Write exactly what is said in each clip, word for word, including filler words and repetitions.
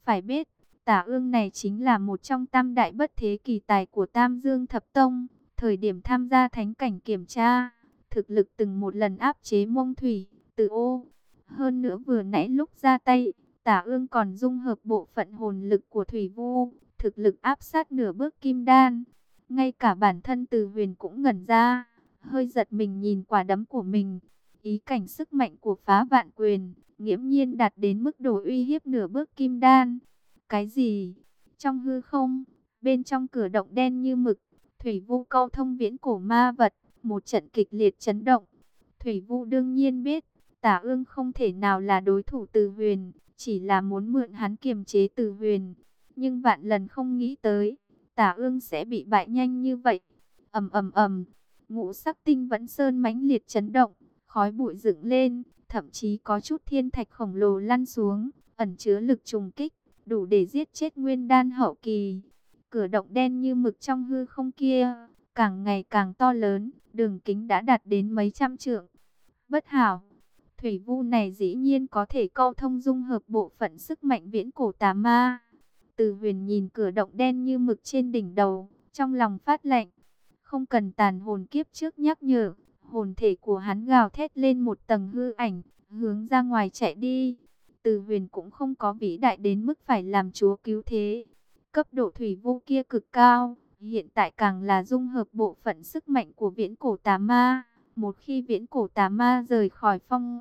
Phải biết, Tả Ương này chính là một trong tam đại bất thế kỳ tài của Tam Dương Thập Tông. Thời điểm tham gia thánh cảnh kiểm tra, thực lực từng một lần áp chế Mông Thủy, Từ Ô. Hơn nữa vừa nãy lúc ra tay, Tả Ương còn dung hợp bộ phận hồn lực của Thủy Vu, thực lực áp sát nửa bước kim đan. Ngay cả bản thân Từ Huyền cũng ngẩn ra, hơi giật mình nhìn quả đấm của mình. Ý cảnh sức mạnh của Phá Vạn Quyền nghiễm nhiên đạt đến mức độ uy hiếp nửa bước kim đan. Cái gì? Trong hư không, bên trong cửa động đen như mực, Thủy Vu câu thông viễn cổ ma vật, một trận kịch liệt chấn động. Thủy Vu đương nhiên biết, Tả Ương không thể nào là đối thủ Từ Huyền, chỉ là muốn mượn hắn kiềm chế Từ Huyền. Nhưng vạn lần không nghĩ tới, Tả Ương sẽ bị bại nhanh như vậy. Ầm ầm ầm, ngũ sắc tinh vẫn sơn mãnh liệt chấn động, khói bụi dựng lên, thậm chí có chút thiên thạch khổng lồ lăn xuống, ẩn chứa lực trùng kích, đủ để giết chết nguyên đan hậu kỳ. Cửa động đen như mực trong hư không kia, càng ngày càng to lớn, đường kính đã đạt đến mấy trăm trượng. Bất hảo, Thủy Vu này dĩ nhiên có thể câu thông dung hợp bộ phận sức mạnh viễn cổ tà ma. Từ Huyền nhìn cửa động đen như mực trên đỉnh đầu, trong lòng phát lạnh. Không cần tàn hồn kiếp trước nhắc nhở, hồn thể của hắn gào thét lên một tầng hư ảnh, hướng ra ngoài chạy đi. Từ Huyền cũng không có vĩ đại đến mức phải làm chúa cứu thế. Cấp độ Thủy Vu kia cực cao, hiện tại càng là dung hợp bộ phận sức mạnh của viễn cổ tà ma. Một khi viễn cổ tà ma rời khỏi phong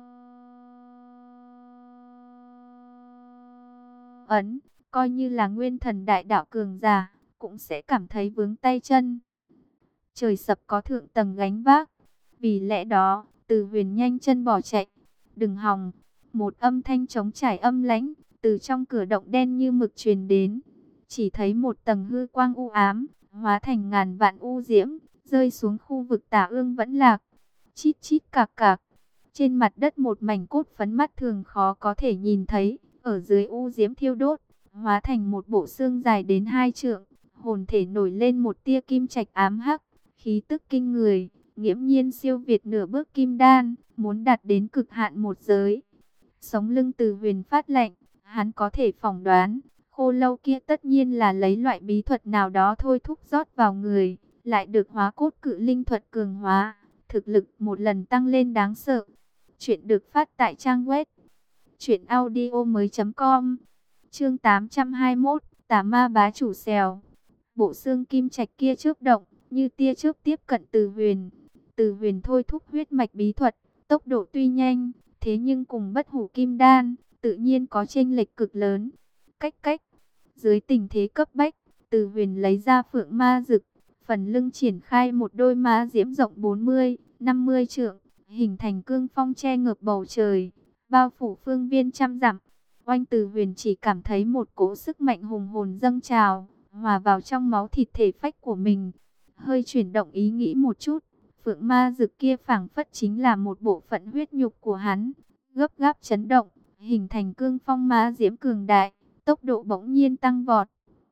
ấn, coi như là nguyên thần đại đạo cường giả, cũng sẽ cảm thấy vướng tay chân. Trời sập có thượng tầng gánh vác. Vì lẽ đó, Từ Huyền nhanh chân bỏ chạy. Đừng hòng. Một âm thanh trống trải âm lãnh từ trong cửa động đen như mực truyền đến. Chỉ thấy một tầng hư quang u ám, hóa thành ngàn vạn u diễm, rơi xuống khu vực Tả Ương vẫn lạc. Chít chít cạc cạc. Trên mặt đất một mảnh cốt phấn mắt thường khó có thể nhìn thấy. Ở dưới u diễm thiêu đốt, hóa thành một bộ xương dài đến hai trượng. Hồn thể nổi lên một tia kim trạch ám hắc, khí tức kinh người, nghiễm nhiên siêu việt nửa bước kim đan, muốn đạt đến cực hạn một giới. Sống lưng Từ Huyền phát lạnh, hắn có thể phỏng đoán, khô lâu kia tất nhiên là lấy loại bí thuật nào đó thôi thúc rót vào người, lại được hóa cốt cự linh thuật cường hóa, thực lực một lần tăng lên đáng sợ. Chuyện được phát tại trang web truyện audio mới.com. Chương tám trăm hai mươi mốt, Tà Ma bá chủ xèo. Bộ xương kim trạch kia chớp động, như tia chớp tiếp cận Từ Huyền. Từ Huyền thôi thúc huyết mạch bí thuật, tốc độ tuy nhanh, thế nhưng cùng bất hủ kim đan, tự nhiên có chênh lệch cực lớn. Cách cách, dưới tình thế cấp bách, Từ Huyền lấy ra phượng ma dực, phần lưng triển khai một đôi ma diễm rộng bốn mươi, năm mươi trượng, hình thành cương phong che ngợp bầu trời, bao phủ phương viên trăm dặm. Oanh, Từ Huyền chỉ cảm thấy một cỗ sức mạnh hùng hồn dâng trào, hòa vào trong máu thịt thể phách của mình. Hơi chuyển động ý nghĩ một chút, phượng ma dực kia phảng phất chính là một bộ phận huyết nhục của hắn, gấp gáp chấn động, hình thành cương phong ma diễm cường đại, tốc độ bỗng nhiên tăng vọt.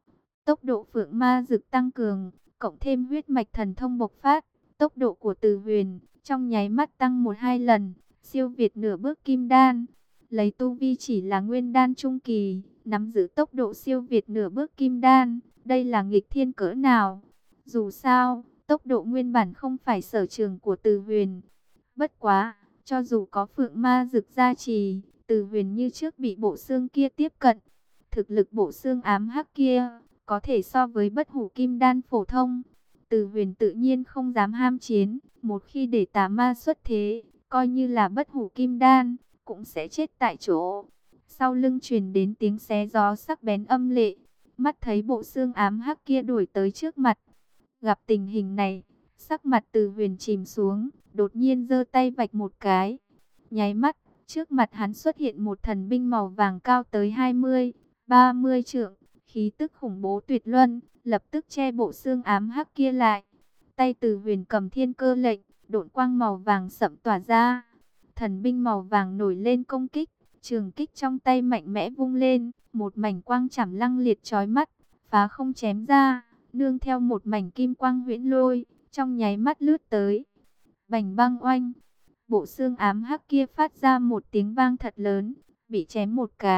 Tốc độ phượng ma dực tăng cường, cộng thêm huyết mạch thần thông bộc phát, tốc độ của Từ Huyền trong nháy mắt tăng một hai lần, siêu việt nửa bước kim đan. Lấy tu vi chỉ là nguyên đan trung kỳ, nắm giữ tốc độ siêu việt nửa bước kim đan, đây là nghịch thiên cỡ nào? Dù sao, tốc độ nguyên bản không phải sở trường của Từ Huyền. Bất quá, cho dù có phượng ma dực gia trì, Từ Huyền như trước bị bộ xương kia tiếp cận. Thực lực bộ xương ám hắc kia, có thể so với bất hủ kim đan phổ thông. Từ Huyền tự nhiên không dám ham chiến, một khi để tà ma xuất thế, coi như là bất hủ kim đan, cũng sẽ chết tại chỗ. Sau lưng truyền đến tiếng xé gió sắc bén âm lệ, mắt thấy bộ xương ám hắc kia đuổi tới trước mặt. Gặp tình hình này, sắc mặt Từ Huyền chìm xuống, đột nhiên giơ tay vạch một cái. Nháy mắt, trước mặt hắn xuất hiện một thần binh màu vàng cao tới hai mươi, ba mươi trượng, khí tức khủng bố tuyệt luân, lập tức che bộ xương ám hắc kia lại. Tay Từ Huyền cầm thiên cơ lệnh, độn quang màu vàng sẫm tỏa ra. Thần binh màu vàng nổi lên công kích, trường kích trong tay mạnh mẽ vung lên, một mảnh quang chảm lăng liệt chói mắt, phá không chém ra, nương theo một mảnh kim quang huyễn lôi, trong nháy mắt lướt tới. Bành băng oanh, bộ xương ám hắc kia phát ra một tiếng vang thật lớn, bị chém một cái,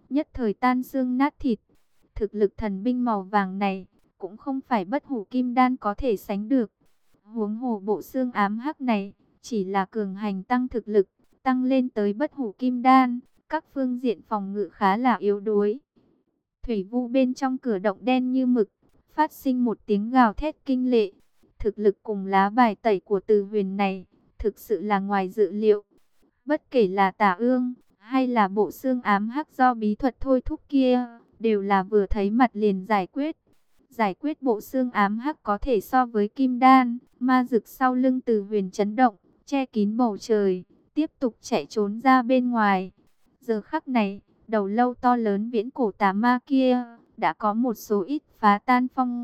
nhất thời tan xương nát thịt. Thực lực thần binh màu vàng này cũng không phải bất hủ kim đan có thể sánh được. Huống hồ bộ xương ám hắc này chỉ là cường hành tăng thực lực, tăng lên tới bất hủ kim đan, các phương diện phòng ngự khá là yếu đuối. Thủy vu bên trong cửa động đen như mực, phát sinh một tiếng gào thét kinh lệ. Thực lực cùng lá bài tẩy của Từ Huyền này thực sự là ngoài dự liệu. Bất kể là tà ương hay là bộ xương ám hắc do bí thuật thôi thúc kia, đều là vừa thấy mặt liền giải quyết. Giải quyết bộ xương ám hắc có thể so với kim đan, ma dực sau lưng Từ Huyền chấn động, che kín bầu trời, tiếp tục chạy trốn ra bên ngoài. Giờ khắc này, đầu lâu to lớn viễn cổ tà ma kia đã có một số ít phá tan phong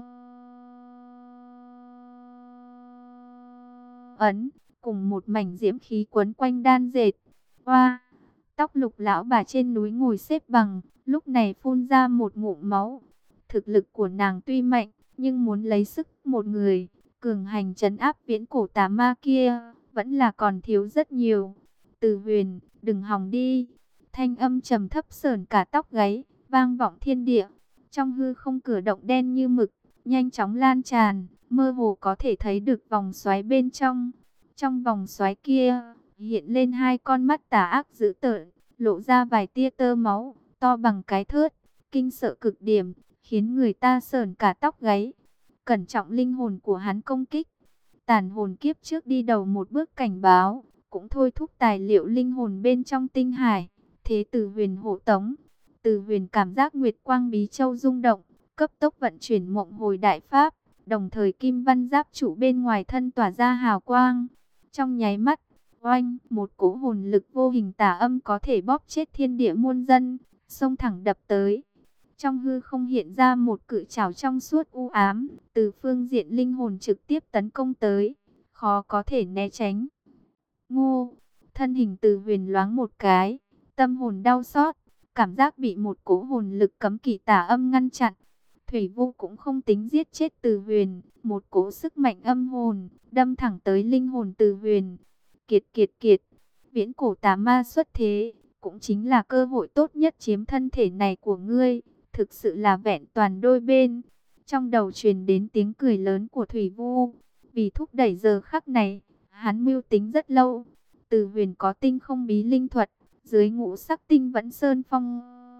ấn, cùng một mảnh diễm khí quấn quanh đan dệt. Oa, tóc Lục lão bà trên núi ngồi xếp bằng, lúc này phun ra một ngụm máu. Thực lực của nàng tuy mạnh, nhưng muốn lấy sức một người cường hành trấn áp viễn cổ tà ma kia vẫn là còn thiếu rất nhiều. Từ Huyền, đừng hòng đi. Thanh âm trầm thấp sởn cả tóc gáy, vang vọng thiên địa. Trong hư không cửa động đen như mực, nhanh chóng lan tràn, mơ hồ có thể thấy được vòng xoáy bên trong. Trong vòng xoáy kia, hiện lên hai con mắt tà ác dữ tợn, lộ ra vài tia tơ máu, to bằng cái thớt, kinh sợ cực điểm, khiến người ta sởn cả tóc gáy. Cẩn trọng linh hồn của hắn công kích. Tàn hồn kiếp trước đi đầu một bước cảnh báo, cũng thôi thúc tài liệu linh hồn bên trong tinh hải. Thế Từ Huyền hộ tống. Từ Huyền cảm giác Nguyệt Quang Bí Châu rung động, cấp tốc vận chuyển Mộng Hồi Đại Pháp, đồng thời kim văn giáp trụ bên ngoài thân tỏa ra hào quang. Trong nháy mắt, oanh, một cỗ hồn lực vô hình tà âm có thể bóp chết thiên địa muôn dân, xông thẳng đập tới. Trong hư không hiện ra một cự trảo trong suốt u ám, từ phương diện linh hồn trực tiếp tấn công tới, khó có thể né tránh. Ngô, thân hình Từ Huyền loáng một cái, tâm hồn đau xót, cảm giác bị một cỗ hồn lực cấm kỵ tà âm ngăn chặn. Thủy Vu cũng không tính giết chết Từ Huyền, một cỗ sức mạnh âm hồn đâm thẳng tới linh hồn Từ Huyền. Kiệt kiệt kiệt, viễn cổ tà ma xuất thế, cũng chính là cơ hội tốt nhất chiếm thân thể này của ngươi, thực sự là vẹn toàn đôi bên. Trong đầu truyền đến tiếng cười lớn của Thủy Vu, vì thúc đẩy giờ khắc này, hắn mưu tính rất lâu. Từ Huyền có tinh không bí linh thuật, dưới ngũ sắc tinh vẫn sơn phong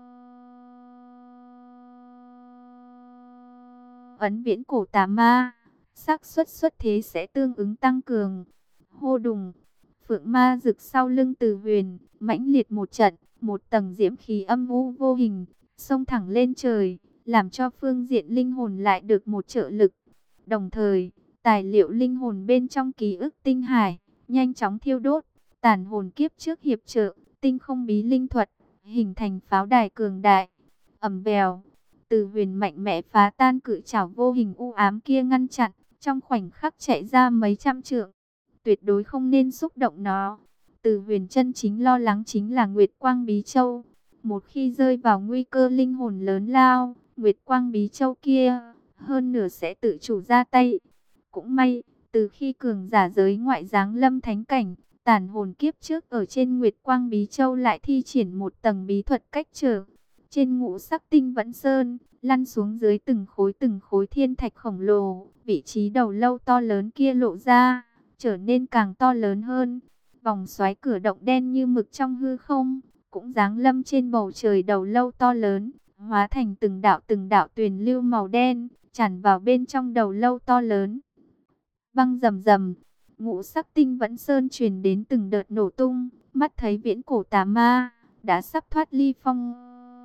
ấn viễn cổ tà ma, xác suất xuất thế sẽ tương ứng tăng cường. Hô đùng, phượng ma rực sau lưng Từ Huyền, mãnh liệt một trận, một tầng diễm khí âm u vô hình, xông thẳng lên trời, làm cho phương diện linh hồn lại được một trợ lực. Đồng thời, tài liệu linh hồn bên trong ký ức tinh hải, nhanh chóng thiêu đốt, tàn hồn kiếp trước hiệp trợ, tinh không bí linh thuật, hình thành pháo đài cường đại. Ầm vèo, Từ Huyền mạnh mẽ phá tan cự trảo vô hình u ám kia ngăn chặn, trong khoảnh khắc chạy ra mấy trăm trượng. Tuyệt đối không nên xúc động nó. Từ Huyền chân chính lo lắng chính là Nguyệt Quang Bí Châu. Một khi rơi vào nguy cơ linh hồn lớn lao, Nguyệt Quang Bí Châu kia hơn nửa sẽ tự chủ ra tay. Cũng may, từ khi cường giả giới ngoại giáng lâm thánh cảnh, tàn hồn kiếp trước ở trên Nguyệt Quang Bí Châu lại thi triển một tầng bí thuật cách trở. Trên ngũ sắc tinh vẫn sơn, lăn xuống dưới từng khối từng khối thiên thạch khổng lồ, vị trí đầu lâu to lớn kia lộ ra, trở nên càng to lớn hơn. Vòng xoáy cửa động đen như mực trong hư không, cũng giáng lâm trên bầu trời đầu lâu to lớn, hóa thành từng đạo từng đạo tuyền lưu màu đen, tràn vào bên trong đầu lâu to lớn. Băng rầm rầm, ngũ sắc tinh vẫn sơn truyền đến từng đợt nổ tung, mắt thấy viễn cổ tà ma đã sắp thoát ly phong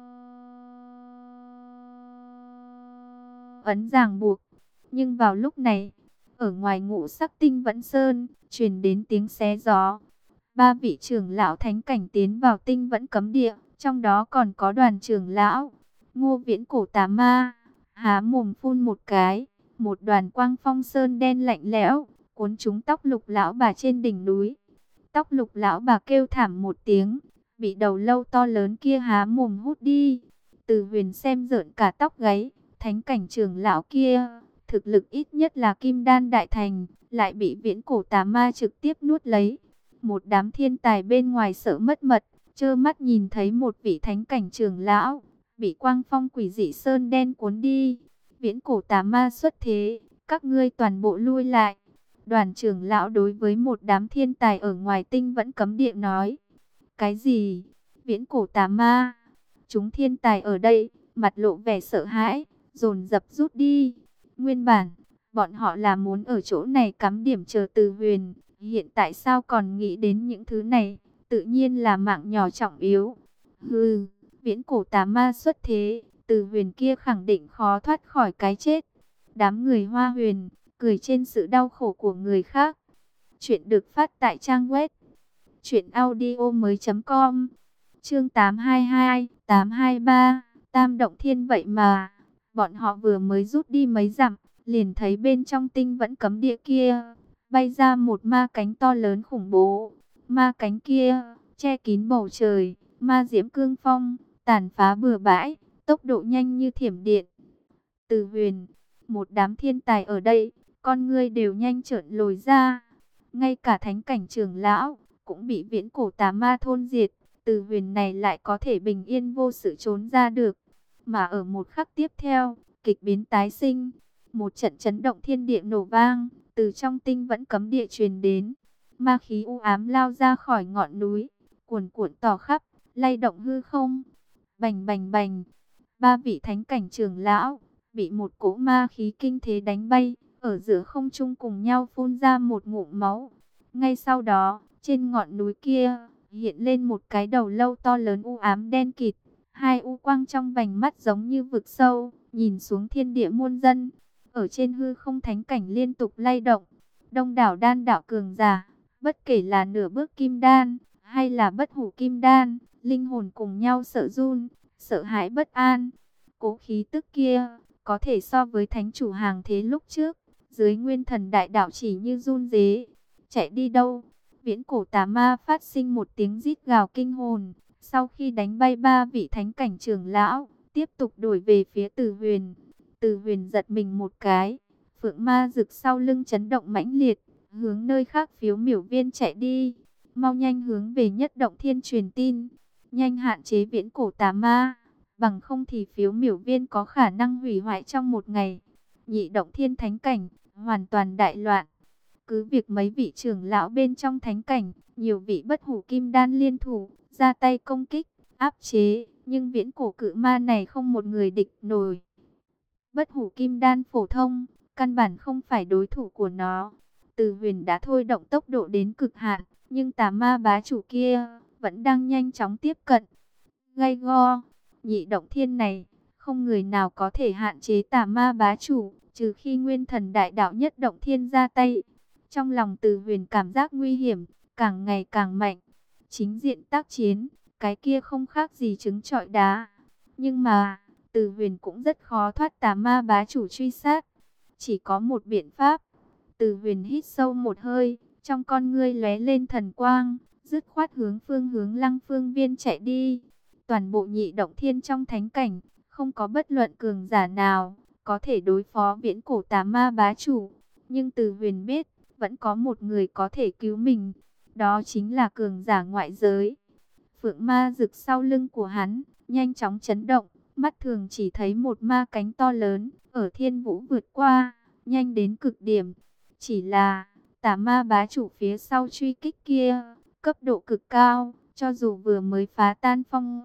ấn ràng buộc. Nhưng vào lúc này, ở ngoài ngũ sắc tinh vẫn sơn, truyền đến tiếng xé gió. Ba vị trưởng lão thánh cảnh tiến vào tinh vẫn cấm địa, trong đó còn có đoàn trưởng lão Ngô. Viễn cổ tà ma há mồm phun một cái, một đoàn quang phong sơn đen lạnh lẽo cuốn trúng tóc Lục lão bà trên đỉnh núi. Tóc Lục lão bà kêu thảm một tiếng, bị đầu lâu to lớn kia há mồm hút đi. Từ Huyền xem rợn cả tóc gáy, thánh cảnh trưởng lão kia thực lực ít nhất là kim đan đại thành, lại bị viễn cổ tà ma trực tiếp nuốt lấy. Một đám thiên tài bên ngoài sợ mất mật, trơ mắt nhìn thấy một vị thánh cảnh trưởng lão bị quang phong quỷ dị sơn đen cuốn đi. Viễn cổ tà ma xuất thế, các ngươi toàn bộ lui lại. Đoàn trưởng lão đối với một đám thiên tài ở ngoài tinh vẫn cấm địa nói. Cái gì? Viễn cổ tà ma? Chúng thiên tài ở đây, mặt lộ vẻ sợ hãi, dồn dập rút đi. Nguyên bản, bọn họ là muốn ở chỗ này cắm điểm chờ Từ Huyền. Hiện tại sao còn nghĩ đến những thứ này? Tự nhiên là mạng nhỏ trọng yếu. Hừ, viễn cổ tà ma xuất thế, Từ Huyền kia khẳng định khó thoát khỏi cái chết. Đám người Hoa Huyền cười trên sự đau khổ của người khác. Chuyện được phát tại trang web truyện audio mới.com. Chương tám trăm hai mươi hai, tám trăm hai mươi ba, Tam Động Thiên. Vậy mà, bọn họ vừa mới rút đi mấy dặm, liền thấy bên trong tinh vẫn cấm địa kia bay ra một ma cánh to lớn khủng bố. Ma cánh kia che kín bầu trời, ma diễm cương phong, tàn phá bừa bãi, tốc độ nhanh như thiểm điện. Từ Huyền, một đám thiên tài ở đây, con ngươi đều nhanh trợn lồi ra. Ngay cả thánh cảnh trưởng lão cũng bị viễn cổ tà ma thôn diệt. Từ Huyền này lại có thể bình yên vô sự trốn ra được. Mà ở một khắc tiếp theo, kịch biến tái sinh, một trận chấn động thiên địa nổ vang, từ trong tinh vẫn cấm địa truyền đến. Ma khí u ám lao ra khỏi ngọn núi, cuồn cuộn tỏ khắp, lay động hư không. Bành bành bành, ba vị thánh cảnh trưởng lão bị một cỗ ma khí kinh thế đánh bay, ở giữa không trung cùng nhau phun ra một ngụm máu. Ngay sau đó, trên ngọn núi kia hiện lên một cái đầu lâu to lớn u ám đen kịt, hai u quang trong vành mắt giống như vực sâu, nhìn xuống thiên địa muôn dân. Ở trên hư không thánh cảnh liên tục lay động, đông đảo đan đạo cường giả, bất kể là nửa bước kim đan hay là bất hủ kim đan, linh hồn cùng nhau sợ run, sợ hãi bất an. Cố khí tức kia có thể so với thánh chủ hàng thế lúc trước, dưới nguyên thần đại đạo chỉ như run rế. Chạy đi đâu? Viễn cổ tà ma phát sinh một tiếng rít gào kinh hồn, sau khi đánh bay ba vị thánh cảnh trưởng lão, tiếp tục đuổi về phía Từ Huyền. Từ Huyền giật mình một cái, phượng ma rực sau lưng chấn động mãnh liệt, hướng nơi khác phiếu miểu viên chạy đi. Mau nhanh hướng về Nhất Động Thiên truyền tin, nhanh hạn chế viễn cổ tà ma, bằng không thì phiếu miểu viên có khả năng hủy hoại trong một ngày. Nhị Động Thiên thánh cảnh hoàn toàn đại loạn. Cứ việc mấy vị trưởng lão bên trong thánh cảnh, nhiều vị bất hủ kim đan liên thủ, ra tay công kích, áp chế, nhưng viễn cổ cự ma này không một người địch nổi. Bất hủ kim đan phổ thông, căn bản không phải đối thủ của nó. Từ Huyền đã thôi động tốc độ đến cực hạn, nhưng tà ma bá chủ kia vẫn đang nhanh chóng tiếp cận. Gay go, Nhị Động Thiên này, không người nào có thể hạn chế tà ma bá chủ, trừ khi nguyên thần đại đạo Nhất Động Thiên ra tay. Trong lòng Từ Huyền cảm giác nguy hiểm càng ngày càng mạnh. Chính diện tác chiến, cái kia không khác gì trứng trọi đá. Nhưng mà, Từ Huyền cũng rất khó thoát tà ma bá chủ truy sát. Chỉ có một biện pháp. Từ Huyền hít sâu một hơi, trong con ngươi lóe lên thần quang, dứt khoát hướng phương hướng Lăng Phương Viên chạy đi. Toàn bộ Nhị Động Thiên trong thánh cảnh, không có bất luận cường giả nào có thể đối phó viễn cổ tà ma bá chủ. Nhưng Từ Huyền biết, vẫn có một người có thể cứu mình, đó chính là cường giả ngoại giới. Phượng ma rực sau lưng của hắn, nhanh chóng chấn động, mắt thường chỉ thấy một ma cánh to lớn, ở thiên vũ vượt qua, nhanh đến cực điểm. Chỉ là, tà ma bá chủ phía sau truy kích kia, cấp độ cực cao, cho dù vừa mới phá tan phong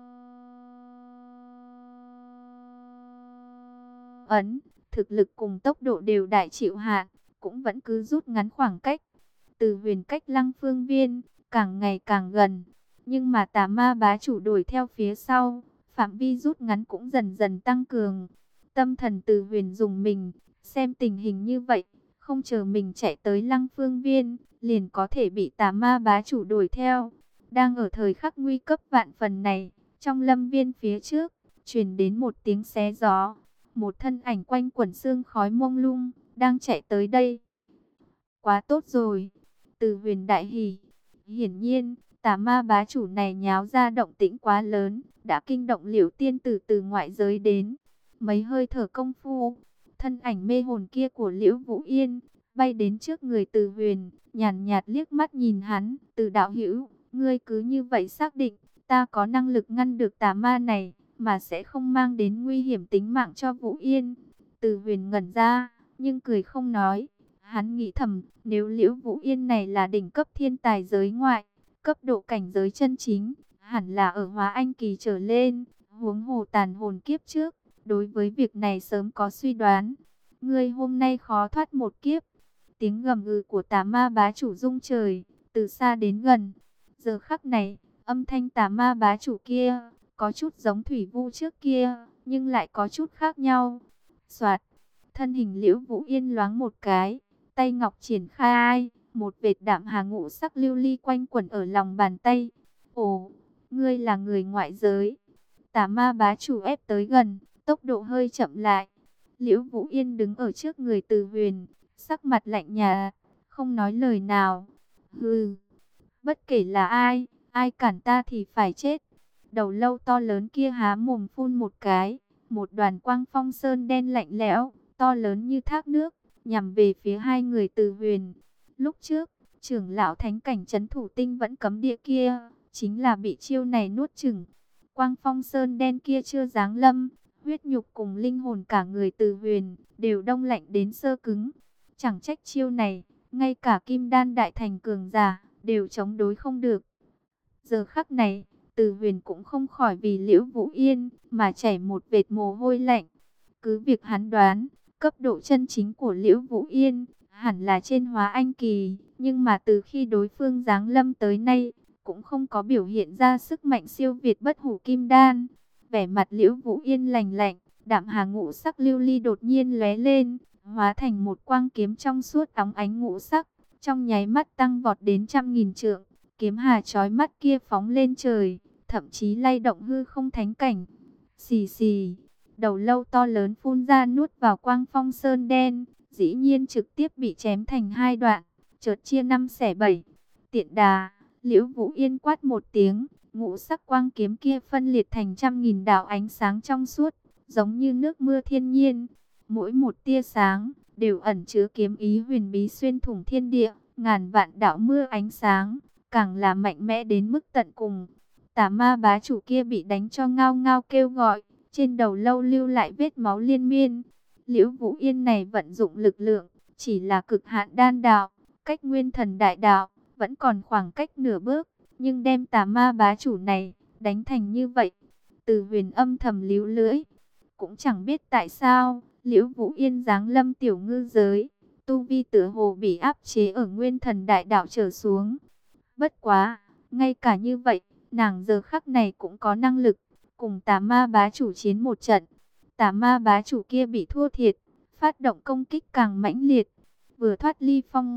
ấn, thực lực cùng tốc độ đều đại chịu hạn, cũng vẫn cứ rút ngắn khoảng cách. Từ Huyền cách Lăng Phương Viên càng ngày càng gần, nhưng mà tà ma bá chủ đuổi theo phía sau, phạm vi rút ngắn cũng dần dần tăng cường. Tâm thần Từ Huyền dùng mình, xem tình hình như vậy, không chờ mình chạy tới Lăng Phương Viên, liền có thể bị tà ma bá chủ đuổi theo. Đang ở thời khắc nguy cấp vạn phần này, trong lâm viên phía trước, truyền đến một tiếng xé gió. Một thân ảnh quanh quẩn sương khói mông lung, đang chạy tới đây. Quá tốt rồi. Từ Huyền đại hỉ. Hiển nhiên, tà ma bá chủ này nháo ra động tĩnh quá lớn, đã kinh động Liễu tiên tử từ ngoại giới đến. Mấy hơi thở công phu, thân ảnh mê hồn kia của Liễu Vũ Yên bay đến trước người Từ Huyền, nhàn nhạt liếc mắt nhìn hắn. Từ đạo hữu, ngươi cứ như vậy xác định ta có năng lực ngăn được tà ma này, mà sẽ không mang đến nguy hiểm tính mạng cho Vũ Yên. Từ Huyền ngẩn ra, nhưng cười không nói. Hắn nghĩ thầm, nếu Liễu Vũ Yên này là đỉnh cấp thiên tài giới ngoại, cấp độ cảnh giới chân chính, hẳn là ở Hóa Anh kỳ trở lên, huống hồ tàn hồn kiếp trước, đối với việc này sớm có suy đoán. Ngươi hôm nay khó thoát một kiếp. Tiếng gầm gừ của tà ma bá chủ rung trời, từ xa đến gần. Giờ khắc này, âm thanh tà ma bá chủ kia, có chút giống thủy vu trước kia, nhưng lại có chút khác nhau. Soạt, thân hình Liễu Vũ Yên loáng một cái, tay ngọc triển khai, một vệt đạm hà ngũ sắc lưu ly quanh quẩn ở lòng bàn tay. Ồ, ngươi là người ngoại giới. Tà ma bá chủ ép tới gần, tốc độ hơi chậm lại. Liễu Vũ Yên đứng ở trước người Từ Huyền, sắc mặt lạnh nhạt, không nói lời nào. Hừ, bất kể là ai, ai cản ta thì phải chết. Đầu lâu to lớn kia há mồm phun một cái, một đoàn quang phong sơn đen lạnh lẽo, to lớn như thác nước, nhằm về phía hai người Từ Huyền. Lúc trước, trưởng lão thánh cảnh trấn thủ tinh vẫn cấm địa kia, chính là bị chiêu này nuốt chửng. Quang phong sơn đen kia chưa giáng lâm, huyết nhục cùng linh hồn cả người Từ Huyền đều đông lạnh đến sơ cứng. Chẳng trách chiêu này, ngay cả kim đan đại thành cường giả đều chống đối không được. Giờ khắc này, Từ Huyền cũng không khỏi vì Liễu Vũ Yên mà chảy một vệt mồ hôi lạnh. Cứ việc hắn đoán, cấp độ chân chính của Liễu Vũ Yên hẳn là trên Hóa Anh kỳ, nhưng mà từ khi đối phương giáng lâm tới nay, cũng không có biểu hiện ra sức mạnh siêu việt bất hủ kim đan. Vẻ mặt Liễu Vũ Yên lạnh lạnh, đạm hà ngũ sắc lưu ly đột nhiên lóe lên, hóa thành một quang kiếm trong suốt óng ánh ngũ sắc, trong nháy mắt tăng vọt đến trăm nghìn trượng. Kiếm hà chói mắt kia phóng lên trời, thậm chí lay động hư không thánh cảnh. Xì xì, đầu lâu to lớn phun ra nuốt vào quang phong sơn đen, dĩ nhiên trực tiếp bị chém thành hai đoạn, chợt chia năm xẻ bảy. Tiện đà, Liễu Vũ Yên quát một tiếng, ngũ sắc quang kiếm kia phân liệt thành trăm nghìn đạo ánh sáng trong suốt, giống như nước mưa thiên nhiên. Mỗi một tia sáng đều ẩn chứa kiếm ý huyền bí xuyên thủng thiên địa, ngàn vạn đạo mưa ánh sáng, càng là mạnh mẽ đến mức tận cùng. Tà ma bá chủ kia bị đánh cho ngao ngao kêu gọi, trên đầu lâu lưu lại vết máu liên miên. Liễu Vũ Yên này vận dụng lực lượng, chỉ là cực hạn đan đạo, cách nguyên thần đại đạo, vẫn còn khoảng cách nửa bước, nhưng đem tà ma bá chủ này, đánh thành như vậy. Từ Huyền âm thầm líu lưỡi, cũng chẳng biết tại sao, Liễu Vũ Yên giáng lâm tiểu ngư giới, tu vi tựa hồ bị áp chế ở nguyên thần đại đạo trở xuống. Bất quá, ngay cả như vậy, nàng giờ khắc này cũng có năng lực, cùng tà ma bá chủ chiến một trận. Tà ma bá chủ kia bị thua thiệt, phát động công kích càng mãnh liệt, vừa thoát ly phong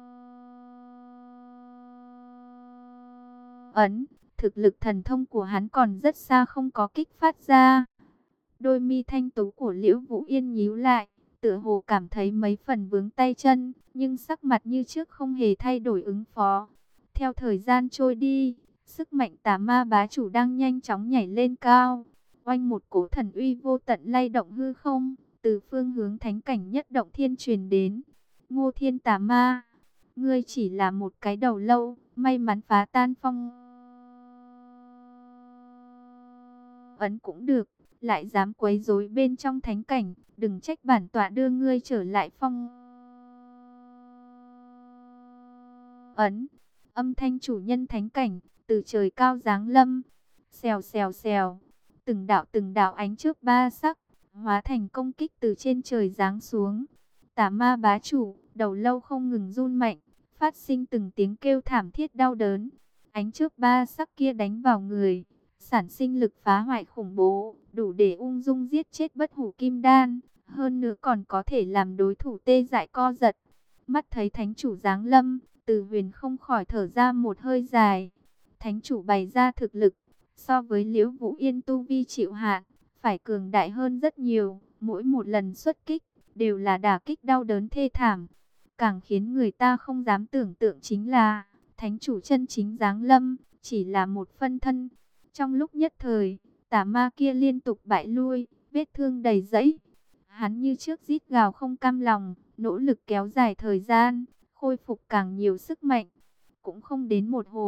ấn, thực lực thần thông của hắn còn rất xa không có kích phát ra. Đôi mi thanh tú của Liễu Vũ Yên nhíu lại, tựa hồ cảm thấy mấy phần vướng tay chân, nhưng sắc mặt như trước không hề thay đổi ứng phó. Theo thời gian trôi đi, sức mạnh tà ma bá chủ đang nhanh chóng nhảy lên cao. Oanh, một cỗ thần uy vô tận lay động hư không, từ phương hướng thánh cảnh nhất động thiên truyền đến. Ngô Thiên tà ma, ngươi chỉ là một cái đầu lâu, may mắn phá tan phong ấn cũng được, lại dám quấy rối bên trong thánh cảnh, đừng trách bản tọa đưa ngươi trở lại phong ấn. Âm thanh chủ nhân thánh cảnh từ trời cao giáng lâm, xèo xèo xèo, từng đạo từng đạo ánh trước ba sắc, hóa thành công kích từ trên trời giáng xuống. Tà ma bá chủ, đầu lâu không ngừng run mạnh, phát sinh từng tiếng kêu thảm thiết đau đớn. Ánh trước ba sắc kia đánh vào người, sản sinh lực phá hoại khủng bố, đủ để ung dung giết chết bất hủ kim đan, hơn nữa còn có thể làm đối thủ tê dại co giật. Mắt thấy thánh chủ giáng lâm, Từ Huyền không khỏi thở ra một hơi dài. Thánh chủ bày ra thực lực, so với Liễu Vũ Yên tu vi chịu hạn, phải cường đại hơn rất nhiều. Mỗi một lần xuất kích, đều là đả kích đau đớn thê thảm. Càng khiến người ta không dám tưởng tượng chính là, thánh chủ chân chính giáng lâm, chỉ là một phân thân. Trong lúc nhất thời, tà ma kia liên tục bại lui, vết thương đầy dẫy. Hắn như trước rít gào không cam lòng, nỗ lực kéo dài thời gian, khôi phục càng nhiều sức mạnh. Cũng không đến một hồi,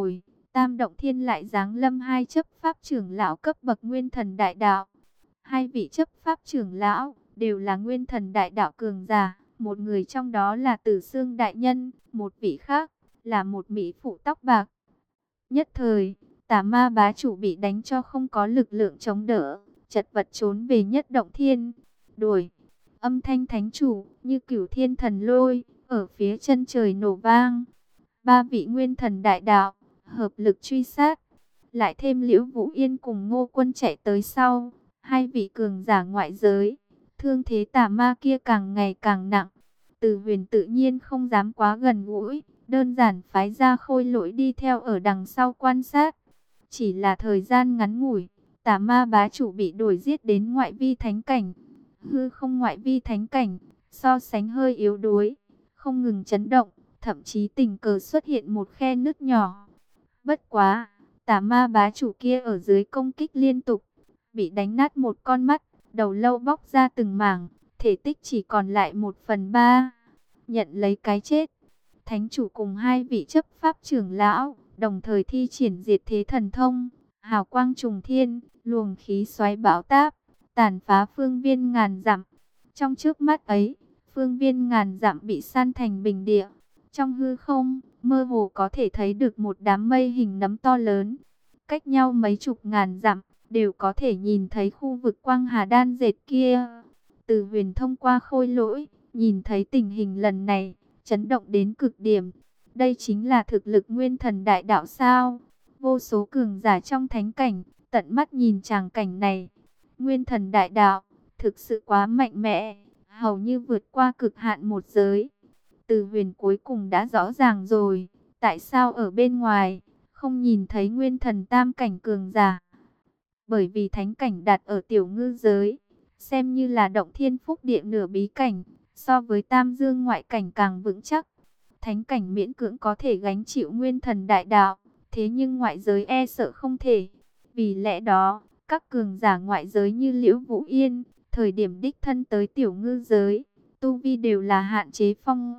Tam Động Thiên lại giáng lâm hai chấp pháp trưởng lão cấp bậc nguyên thần đại đạo. Hai vị chấp pháp trưởng lão đều là nguyên thần đại đạo cường giả, một người trong đó là Tử Xương đại nhân, một vị khác là một mỹ phụ tóc bạc. Nhất thời, Tà Ma bá chủ bị đánh cho không có lực lượng chống đỡ, chật vật trốn về Nhất Động Thiên. Đuổi, âm thanh thánh chủ như cửu thiên thần lôi ở phía chân trời nổ vang. Ba vị nguyên thần đại đạo hợp lực truy sát, lại thêm Liễu Vũ Yên cùng Ngô Quân chạy tới sau. Hai vị cường giả ngoại giới, thương thế tà ma kia càng ngày càng nặng. Từ Huyền tự nhiên không dám quá gần gũi, đơn giản phái ra Khôi Lỗi đi theo ở đằng sau quan sát. Chỉ là thời gian ngắn ngủi, tà ma bá chủ bị đuổi giết đến ngoại vi thánh cảnh. Hư không ngoại vi thánh cảnh, so sánh hơi yếu đuối, không ngừng chấn động, thậm chí tình cờ xuất hiện một khe nứt nhỏ. Bất quá, tà ma bá chủ kia ở dưới công kích liên tục, bị đánh nát một con mắt, đầu lâu bóc ra từng mảng, thể tích chỉ còn lại một phần ba. Nhận lấy cái chết, thánh chủ cùng hai vị chấp pháp trưởng lão đồng thời thi triển diệt thế thần thông, hào quang trùng thiên, luồng khí xoáy bão táp, tàn phá phương viên ngàn dặm. Trong trước mắt ấy, phương viên ngàn dặm bị san thành bình địa. Trong hư không, mơ hồ có thể thấy được một đám mây hình nấm to lớn, cách nhau mấy chục ngàn dặm, đều có thể nhìn thấy khu vực quang hà đan dệt kia. Từ Huyền thông qua Khôi Lỗi, nhìn thấy tình hình lần này, chấn động đến cực điểm. Đây chính là thực lực nguyên thần đại đạo sao? Vô số cường giả trong thánh cảnh, tận mắt nhìn tràng cảnh này. Nguyên thần đại đạo, thực sự quá mạnh mẽ, hầu như vượt qua cực hạn một giới. Từ Huyền cuối cùng đã rõ ràng rồi, tại sao ở bên ngoài không nhìn thấy nguyên thần tam cảnh cường giả. Bởi vì thánh cảnh đặt ở tiểu ngư giới, xem như là động thiên phúc địa nửa bí cảnh, so với tam dương ngoại cảnh càng vững chắc. Thánh cảnh miễn cưỡng có thể gánh chịu nguyên thần đại đạo, thế nhưng ngoại giới e sợ không thể. Vì lẽ đó, các cường giả ngoại giới như Liễu Vũ Yên, thời điểm đích thân tới tiểu ngư giới, tu vi đều là hạn chế phong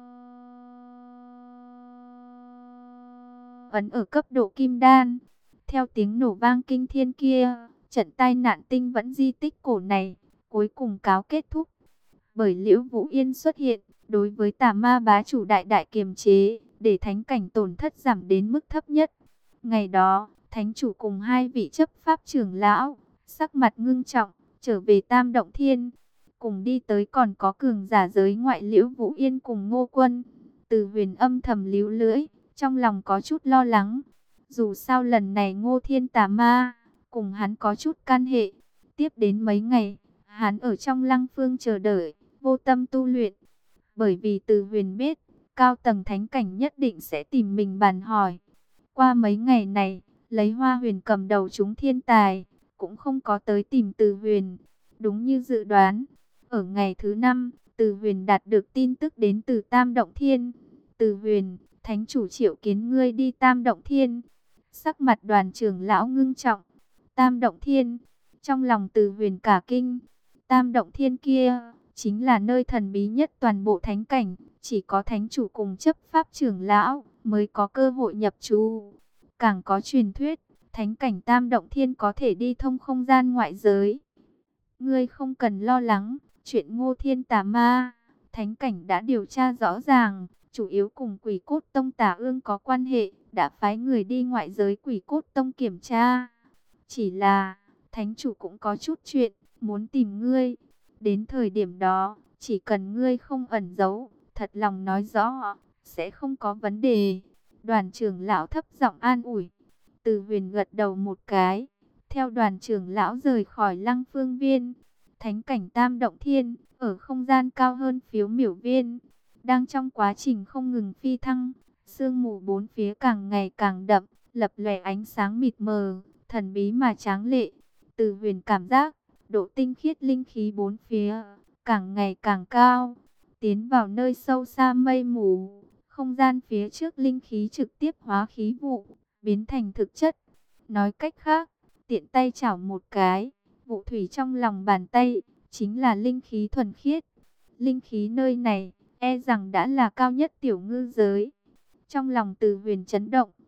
ấn ở cấp độ kim đan. Theo tiếng nổ vang kinh thiên kia, trận tai nạn tinh vẫn di tích cổ này cuối cùng cáo kết thúc. Bởi Liễu Vũ Yên xuất hiện, đối với tà ma bá chủ đại đại kiềm chế, để thánh cảnh tổn thất giảm đến mức thấp nhất. Ngày đó, thánh chủ cùng hai vị chấp pháp trưởng lão, sắc mặt ngưng trọng, trở về Tam Động Thiên. Cùng đi tới còn có cường giả giới ngoại Liễu Vũ Yên cùng Ngô Quân. Từ Huyền âm thầm líu lưỡi, trong lòng có chút lo lắng. Dù sao lần này Ngô Thiên tà ma, cùng hắn có chút can hệ. Tiếp đến mấy ngày, hắn ở trong lăng phương chờ đợi, vô tâm tu luyện. Bởi vì Từ Huyền biết, cao tầng thánh cảnh nhất định sẽ tìm mình bàn hỏi. Qua mấy ngày này, lấy Hoa Huyền cầm đầu chúng thiên tài, cũng không có tới tìm Từ Huyền. Đúng như dự đoán, ở ngày thứ năm, Từ Huyền đạt được tin tức đến từ Tam Động Thiên. Từ Huyền, thánh chủ triệu kiến ngươi đi Tam Động Thiên. Sắc mặt đoàn trưởng lão ngưng trọng. Tam Động Thiên, trong lòng Từ Huyền cả kinh. Tam Động Thiên kia chính là nơi thần bí nhất toàn bộ thánh cảnh, chỉ có thánh chủ cùng chấp pháp trưởng lão mới có cơ hội nhập trú. Càng có truyền thuyết, thánh cảnh Tam Động Thiên có thể đi thông không gian ngoại giới. Ngươi không cần lo lắng, chuyện Ngô Thiên tà ma, thánh cảnh đã điều tra rõ ràng, chủ yếu cùng Quỷ Cốt Tông Tà Ương có quan hệ, đã phái người đi ngoại giới Quỷ Cốt Tông kiểm tra. Chỉ là, thánh chủ cũng có chút chuyện, muốn tìm ngươi. Đến thời điểm đó, chỉ cần ngươi không ẩn giấu, thật lòng nói rõ, sẽ không có vấn đề. Đoàn trưởng lão thấp giọng an ủi. Từ Huyền gật đầu một cái, theo đoàn trưởng lão rời khỏi Lăng Phương Viên. Thánh cảnh Tam Động Thiên, ở không gian cao hơn Phiếu Miểu Viên, đang trong quá trình không ngừng phi thăng. Sương mù bốn phía càng ngày càng đậm, lập lòe ánh sáng mịt mờ, thần bí mà tráng lệ. Từ Huyền cảm giác, độ tinh khiết linh khí bốn phía càng ngày càng cao. Tiến vào nơi sâu xa mây mù, không gian phía trước linh khí trực tiếp hóa khí vụ, biến thành thực chất. Nói cách khác, tiện tay chảo một cái, vụ thủy trong lòng bàn tay chính là linh khí thuần khiết. Linh khí nơi này e rằng đã là cao nhất tiểu ngư giới. Trong lòng Từ Huyền chấn động,